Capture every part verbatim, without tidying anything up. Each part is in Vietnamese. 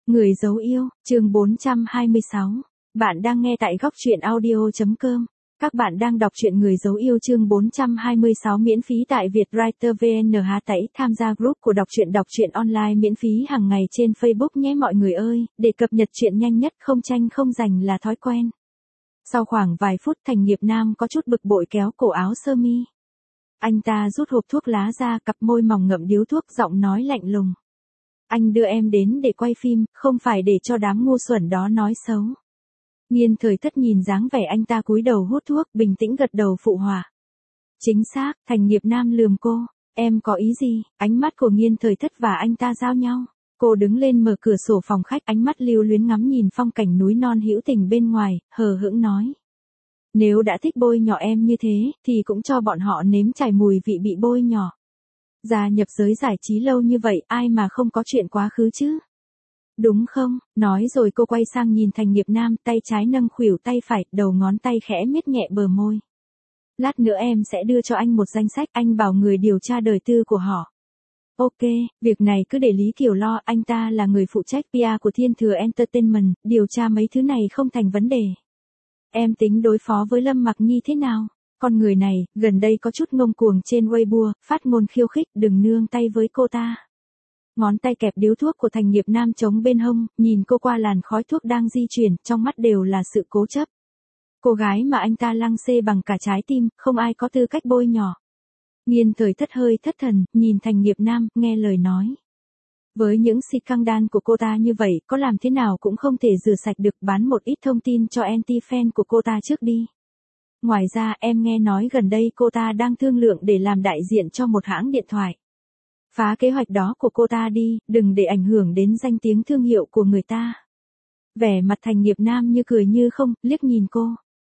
Người dấu yêu, chương bốn trăm hai mươi sáu. Bạn đang nghe tại góc truyện audio chấm com. Các bạn đang đọc truyện Người dấu yêu chương bốn trăm hai mươi sáu miễn phí tại Vietwriter vê en hát tẩy tham gia group của đọc truyện đọc truyện online miễn phí hàng ngày trên Facebook nhé mọi người ơi, để cập nhật truyện nhanh nhất không tranh không giành là thói quen. Sau khoảng vài phút Thành Nghiệp Nam có chút bực bội kéo cổ áo sơ mi. Anh ta rút hộp thuốc lá ra, cặp môi mỏng ngậm điếu thuốc, giọng nói lạnh lùng. Anh đưa em đến để quay phim, không phải để cho đám ngu xuẩn đó nói xấu. Nghiên Thời Thất nhìn dáng vẻ anh ta cúi đầu hút thuốc, bình tĩnh gật đầu phụ họa. Chính xác, Thành Nghiệp Nam lườm cô. Em có ý gì? Ánh mắt của Nghiên Thời Thất và anh ta giao nhau. Cô đứng lên mở cửa sổ phòng khách, ánh mắt lưu luyến ngắm nhìn phong cảnh núi non hữu tình bên ngoài, hờ hững nói. Nếu đã thích bôi nhỏ em như thế, thì cũng cho bọn họ nếm trải mùi vị bị bôi nhỏ. Gia nhập giới giải trí lâu như vậy, ai mà không có chuyện quá khứ chứ? Đúng không? Nói rồi cô quay sang nhìn Thành Nghiệp Nam, tay trái nâng khuỷu tay phải, đầu ngón tay khẽ miết nhẹ bờ môi. Lát nữa em sẽ đưa cho anh một danh sách, anh bảo người điều tra đời tư của họ. Ok, việc này cứ để Lý Kiều lo, anh ta là người phụ trách pê e của Thiên Thừa Entertainment, điều tra mấy thứ này không thành vấn đề. Em tính đối phó với Lâm Mặc Nhi thế nào? Con người này, gần đây có chút ngông cuồng trên Weibo, phát ngôn khiêu khích, đừng nương tay với cô ta. Ngón tay kẹp điếu thuốc của Thành Nghiệp Nam chống bên hông, nhìn cô qua làn khói thuốc đang di chuyển, trong mắt đều là sự cố chấp. Cô gái mà anh ta lăng xê bằng cả trái tim, không ai có tư cách bôi nhỏ. Nghiên Thời Thất hơi thất thần, nhìn Thành Nghiệp Nam, nghe lời nói. Với những xì căng đan của cô ta như vậy, có làm thế nào cũng không thể rửa sạch được, bán một ít thông tin cho anti-fan của cô ta trước đi. Ngoài ra em nghe nói gần đây cô ta đang thương lượng để làm đại diện cho một hãng điện thoại. Phá kế hoạch đó của cô ta đi, đừng để ảnh hưởng đến danh tiếng thương hiệu của người ta. Vẻ mặt Thành Nghiệp Nam như cười như không, liếc nhìn cô.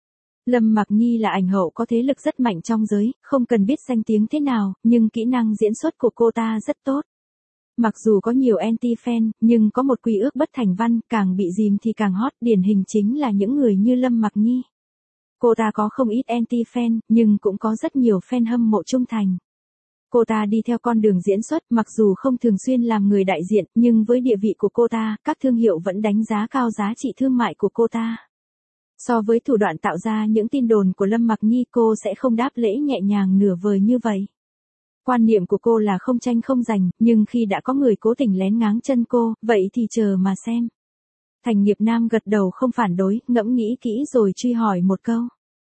Lâm Mặc Nhi là ảnh hậu có thế lực rất mạnh trong giới, không cần biết danh tiếng thế nào, nhưng kỹ năng diễn xuất của cô ta rất tốt. Mặc dù có nhiều anti-fan, nhưng có một quy ước bất thành văn, càng bị dìm thì càng hot, điển hình chính là những người như Lâm Mặc Nhi. Cô ta có không ít anti-fan, nhưng cũng có rất nhiều fan hâm mộ trung thành. Cô ta đi theo con đường diễn xuất, mặc dù không thường xuyên làm người đại diện, nhưng với địa vị của cô ta, các thương hiệu vẫn đánh giá cao giá trị thương mại của cô ta. So với thủ đoạn tạo ra những tin đồn của Lâm Mặc Nhi, cô sẽ không đáp lễ nhẹ nhàng nửa vời như vậy. Quan niệm của cô là không tranh không giành, nhưng khi đã có người cố tình lén ngáng chân cô, vậy thì chờ mà xem. Thành Nghiệp Nam gật đầu không phản đối, ngẫm nghĩ kỹ rồi truy hỏi một câu.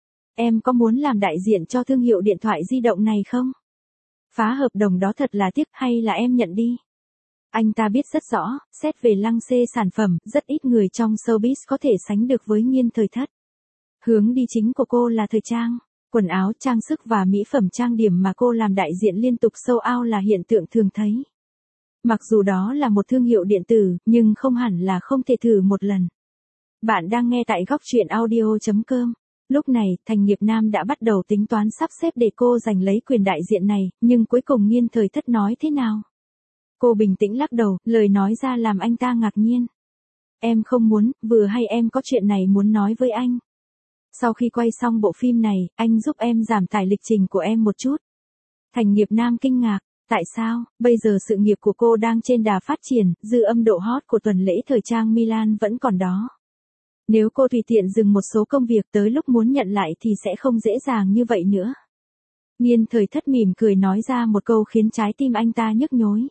Em có muốn làm đại diện cho thương hiệu điện thoại di động này không? Phá hợp đồng đó thật là tiếc, hay là em nhận đi? Anh ta biết rất rõ, xét về lăng xê sản phẩm, rất ít người trong showbiz có thể sánh được với Nghiên Thời Thất. Hướng đi chính của cô là thời trang, quần áo, trang sức và mỹ phẩm trang điểm mà cô làm đại diện liên tục sold out là hiện tượng thường thấy. Mặc dù đó là một thương hiệu điện tử, nhưng không hẳn là không thể thử một lần. Bạn đang nghe tại góc truyện audio chấm com. Lúc này, Thành Nghiệp Nam đã bắt đầu tính toán sắp xếp để cô giành lấy quyền đại diện này, nhưng cuối cùng Nghiên Thời Thất nói thế nào? Cô bình tĩnh lắc đầu, lời nói ra làm anh ta ngạc nhiên. Em không muốn, vừa hay em có chuyện này muốn nói với anh. Sau khi quay xong bộ phim này, anh giúp em giảm tải lịch trình của em một chút. Thành Nghiệp Nam kinh ngạc, tại sao? Bây giờ sự nghiệp của cô đang trên đà phát triển, dư âm độ hot của tuần lễ thời trang Milan vẫn còn đó. Nếu cô tùy tiện dừng một số công việc, tới lúc muốn nhận lại thì sẽ không dễ dàng như vậy nữa. Nghiên Thời Thất mỉm cười nói ra một câu khiến trái tim anh ta nhức nhối.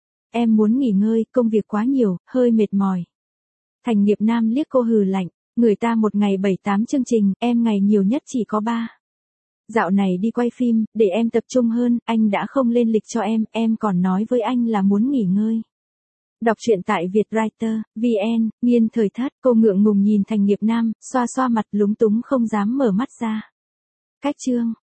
Em muốn nghỉ ngơi, công việc quá nhiều, hơi mệt mỏi. Thành Nghiệp Nam liếc cô hừ lạnh, người ta một ngày bảy tám chương trình, em ngày nhiều nhất chỉ có ba. Dạo này đi quay phim, để em tập trung hơn, anh đã không lên lịch cho em, em còn nói với anh là muốn nghỉ ngơi. Đọc truyện tại Vietwriter vê en, Nghiên Thời Thất, cô ngượng ngùng nhìn Thành Nghiệp Nam, xoa xoa mặt lúng túng không dám mở mắt ra. Cách chương.